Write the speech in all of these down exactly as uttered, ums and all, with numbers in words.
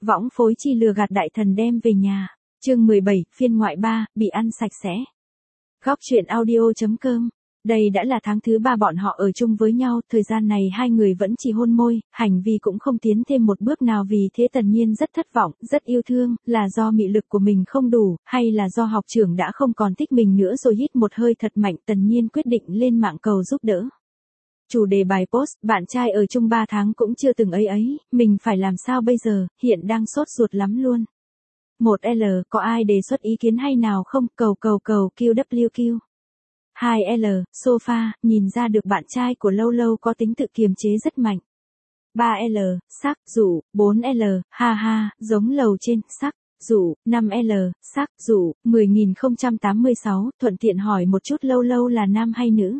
võng phối chi lừa gạt đại thần đem về nhà. Chương mười bảy, phiên ngoại ba, bị ăn sạch sẽ. Góc truyện audio chấm com. Đây đã là tháng thứ ba bọn họ ở chung với nhau, thời gian này hai người vẫn chỉ hôn môi, hành vi cũng không tiến thêm một bước nào, vì thế Tần Nhiên rất thất vọng, rất yêu thương, là do mị lực của mình không đủ, hay là do học trưởng đã không còn thích mình nữa rồi. Hít một hơi thật mạnh, Tần Nhiên quyết định lên mạng cầu giúp đỡ. Chủ đề bài post, bạn trai ở chung ba tháng cũng chưa từng ấy ấy, mình phải làm sao bây giờ, hiện đang sốt ruột lắm luôn. một L, có ai đề xuất ý kiến hay nào không, cầu cầu cầu Q W Q. hai L, sofa, nhìn ra được bạn trai của Lâu Lâu có tính tự kiềm chế rất mạnh. ba L, sắc, dụ. bốn L, ha ha, giống lầu trên, sắc, dụ. năm L, sắc, dụ. mười nghìn không trăm tám mươi sáu, thuận tiện hỏi một chút Lâu Lâu là nam hay nữ.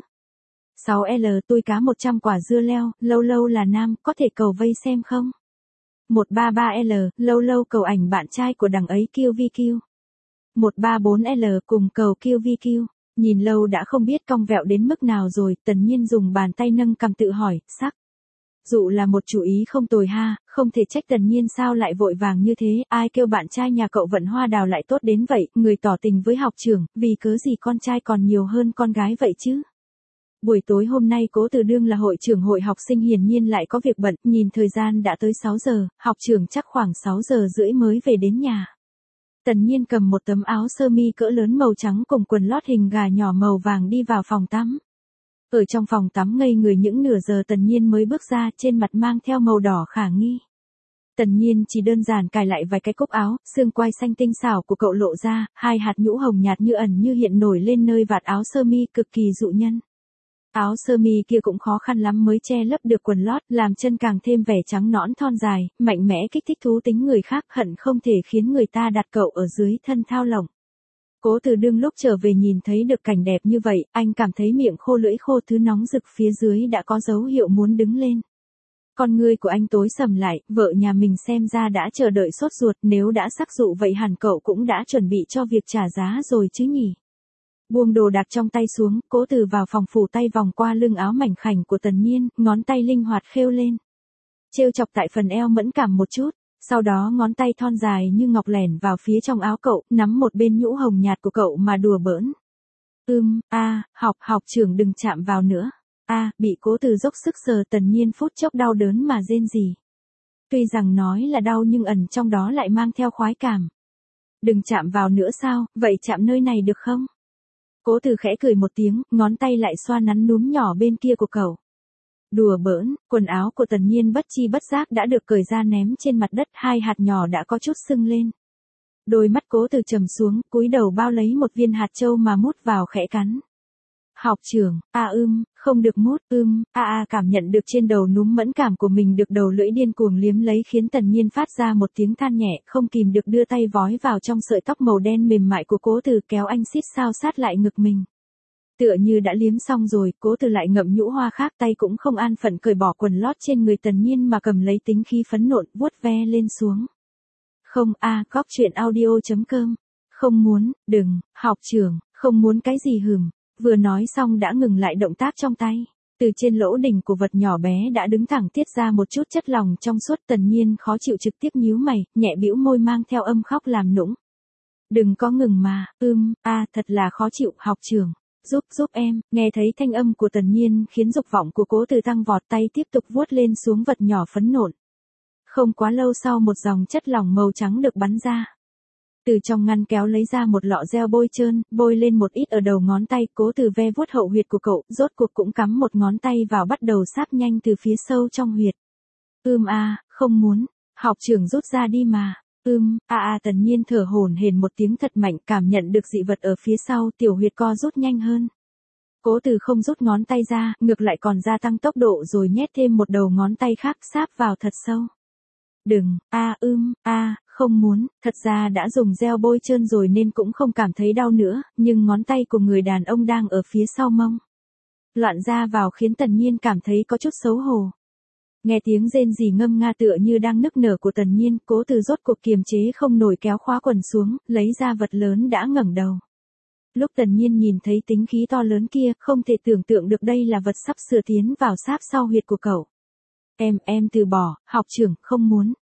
sáu L, tôi cá một trăm quả dưa leo, Lâu Lâu là nam, có thể cầu vây xem không? một ba ba L, Lâu Lâu cầu ảnh bạn trai của đằng ấy Q V Q. một ba bốn L, cùng cầu Q V Q. Nhìn Lâu đã không biết cong vẹo đến mức nào rồi, Tần Nhiên dùng bàn tay nâng cằm tự hỏi, sắc. Dụ là một chủ ý không tồi ha, không thể trách Tần Nhiên sao lại vội vàng như thế, ai kêu bạn trai nhà cậu vận hoa đào lại tốt đến vậy, người tỏ tình với học trưởng, vì cớ gì con trai còn nhiều hơn con gái vậy chứ? Buổi tối hôm nay Cố Từ Đương là hội trưởng hội học sinh hiển nhiên lại có việc bận, nhìn thời gian đã tới sáu giờ, học trưởng chắc khoảng sáu giờ rưỡi mới về đến nhà. Tần Nhiên cầm một tấm áo sơ mi cỡ lớn màu trắng cùng quần lót hình gà nhỏ màu vàng đi vào phòng tắm. Ở trong phòng tắm ngây người những nửa giờ Tần Nhiên mới bước ra, trên mặt mang theo màu đỏ khả nghi. Tần Nhiên chỉ đơn giản cài lại vài cái cúc áo, xương quai xanh tinh xảo của cậu lộ ra, hai hạt nhũ hồng nhạt như ẩn như hiện nổi lên nơi vạt áo sơ mi cực kỳ dụ nhân. Áo sơ mi kia cũng khó khăn lắm mới che lấp được quần lót, làm chân càng thêm vẻ trắng nõn thon dài, mạnh mẽ kích thích thú tính người khác, hận không thể khiến người ta đặt cậu ở dưới thân thao lồng. Cố Từ Đương lúc trở về nhìn thấy được cảnh đẹp như vậy, anh cảm thấy miệng khô lưỡi khô, thứ nóng rực phía dưới đã có dấu hiệu muốn đứng lên. Con ngươi của anh tối sầm lại, vợ nhà mình xem ra đã chờ đợi sốt ruột, nếu đã sắc dụ vậy hẳn cậu cũng đã chuẩn bị cho việc trả giá rồi chứ nhỉ. Buông đồ đạc trong tay xuống, Cố Từ vào phòng phủ tay vòng qua lưng áo mảnh khảnh của Tần Nhiên, ngón tay linh hoạt khêu lên. Trêu chọc tại phần eo mẫn cảm một chút, sau đó ngón tay thon dài như ngọc lẻn vào phía trong áo cậu, nắm một bên nhũ hồng nhạt của cậu mà đùa bỡn. Ưm, a, à, học, học trưởng đừng chạm vào nữa. A, à, bị Cố Từ dốc sức sờ, Tần Nhiên phút chốc đau đớn mà rên rỉ. Tuy rằng nói là đau nhưng ẩn trong đó lại mang theo khoái cảm. Đừng chạm vào nữa sao, vậy chạm nơi này được không? Cố Từ khẽ cười một tiếng, ngón tay lại xoa nắn núm nhỏ bên kia của cậu. Đùa bỡn, quần áo của Tần Nhiên bất chi bất giác đã được cởi ra ném trên mặt đất, hai hạt nhỏ đã có chút sưng lên. Đôi mắt Cố Từ trầm xuống, cúi đầu bao lấy một viên hạt châu mà mút vào khẽ cắn. Học trưởng, a ưm, không được mút, ưm, a a cảm nhận được trên đầu núm mẫn cảm của mình được đầu lưỡi điên cuồng liếm lấy khiến Tần Nhiên phát ra một tiếng than nhẹ, không kìm được đưa tay vói vào trong sợi tóc màu đen mềm mại của Cố Từ, kéo anh xít sao sát lại ngực mình. Tựa như đã liếm xong rồi, Cố Từ lại ngậm nhũ hoa khác, tay cũng không an phận cởi bỏ quần lót trên người Tần Nhiên mà cầm lấy tính khí phấn nộ, vuốt ve lên xuống. Không a, à, góc truyện audio chấm com. Không muốn, đừng, học trưởng, không muốn cái gì hừm. Vừa nói xong đã ngừng lại động tác trong tay. Từ trên lỗ đỉnh của vật nhỏ bé đã đứng thẳng tiết ra một chút chất lỏng trong suốt. Tần Nhiên khó chịu trực tiếp nhíu mày, nhẹ bĩu môi mang theo âm khóc làm nũng. Đừng có ngừng mà, ưm, a à, thật là khó chịu, học trưởng. Giúp giúp em, nghe thấy thanh âm của Tần Nhiên khiến dục vọng của Cố Từ tăng vọt, tay tiếp tục vuốt lên xuống vật nhỏ phấn nộn. Không quá lâu sau một dòng chất lỏng màu trắng được bắn ra. Từ trong ngăn kéo lấy ra một lọ gel bôi trơn, bôi lên một ít ở đầu ngón tay, Cố Từ ve vuốt hậu huyệt của cậu, rốt cuộc cũng cắm một ngón tay vào bắt đầu sáp nhanh từ phía sâu trong huyệt. Ưm a, à, không muốn, học trưởng rút ra đi mà. Ưm, a a Tần Nhiên thở hổn hển một tiếng thật mạnh, cảm nhận được dị vật ở phía sau, tiểu huyệt co rút nhanh hơn. Cố Từ không rút ngón tay ra, ngược lại còn gia tăng tốc độ rồi nhét thêm một đầu ngón tay khác sáp vào thật sâu. Đừng, a ưm, a, không muốn, thật ra đã dùng gel bôi trơn rồi nên cũng không cảm thấy đau nữa, nhưng ngón tay của người đàn ông đang ở phía sau mông. Loạn ra vào khiến Tần Nhiên cảm thấy có chút xấu hổ. Nghe tiếng rên rỉ ngâm nga tựa như đang nức nở của Tần Nhiên, Cố Từ rốt cuộc kiềm chế không nổi kéo khóa quần xuống, lấy ra vật lớn đã ngẩng đầu. Lúc Tần Nhiên nhìn thấy tính khí to lớn kia, không thể tưởng tượng được đây là vật sắp sửa tiến vào sáp sau huyệt của cậu. Em, em từ bỏ, học trưởng, không muốn.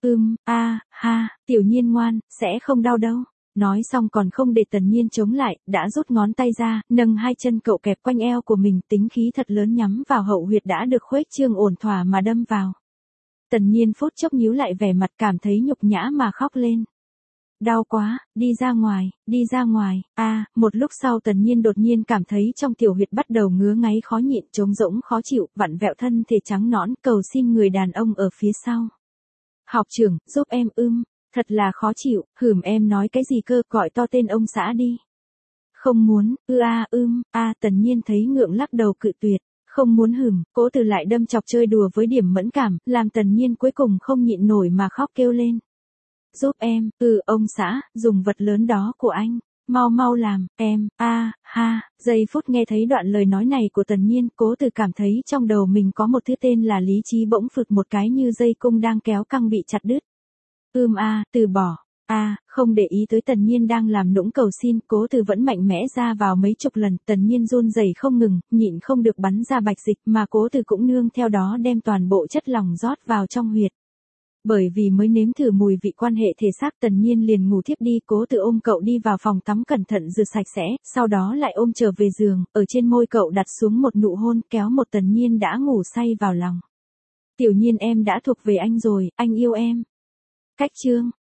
Ưm, a, ha, Tiểu Nhiên ngoan, sẽ không đau đâu. Nói xong còn không để Tần Nhiên chống lại, đã rút ngón tay ra, nâng hai chân cậu kẹp quanh eo của mình, tính khí thật lớn nhắm vào hậu huyệt đã được khuếch trương ổn thỏa mà đâm vào. Tần Nhiên phút chốc nhíu lại vẻ mặt cảm thấy nhục nhã mà khóc lên. Đau quá, đi ra ngoài, đi ra ngoài, a à, một lúc sau Tần Nhiên đột nhiên cảm thấy trong tiểu huyệt bắt đầu ngứa ngáy khó nhịn, trống rỗng khó chịu, vặn vẹo thân thể trắng nõn, cầu xin người đàn ông ở phía sau. Học trưởng, giúp em ưm, thật là khó chịu, hửm em nói cái gì cơ, gọi to tên ông xã đi. Không muốn, ư a ưm, a Tần Nhiên thấy ngượng lắc đầu cự tuyệt. Không muốn hửm, Cố Từ lại đâm chọc chơi đùa với điểm mẫn cảm, làm Tần Nhiên cuối cùng không nhịn nổi mà khóc kêu lên. Giúp em, ừ ông xã, dùng vật lớn đó của anh, mau mau làm, em, a, ha, giây phút nghe thấy đoạn lời nói này của Tần Nhiên, Cố Từ cảm thấy trong đầu mình có một thứ tên là lý trí bỗng phực một cái như dây cung đang kéo căng bị chặt đứt. Ưm a, từ bỏ. A, không để ý tới Tần Nhiên đang làm nũng cầu xin, Cố Từ vẫn mạnh mẽ ra vào mấy chục lần, Tần Nhiên run rẩy không ngừng, nhịn không được bắn ra bạch dịch, mà Cố Từ cũng nương theo đó đem toàn bộ chất lỏng rót vào trong huyệt. Bởi vì mới nếm thử mùi vị quan hệ thể xác, Tần Nhiên liền ngủ thiếp đi, Cố Từ ôm cậu đi vào phòng tắm cẩn thận rửa sạch sẽ, sau đó lại ôm trở về giường, ở trên môi cậu đặt xuống một nụ hôn, kéo một Tần Nhiên đã ngủ say vào lòng. Tiểu Nhiên em đã thuộc về anh rồi, anh yêu em. Cách chương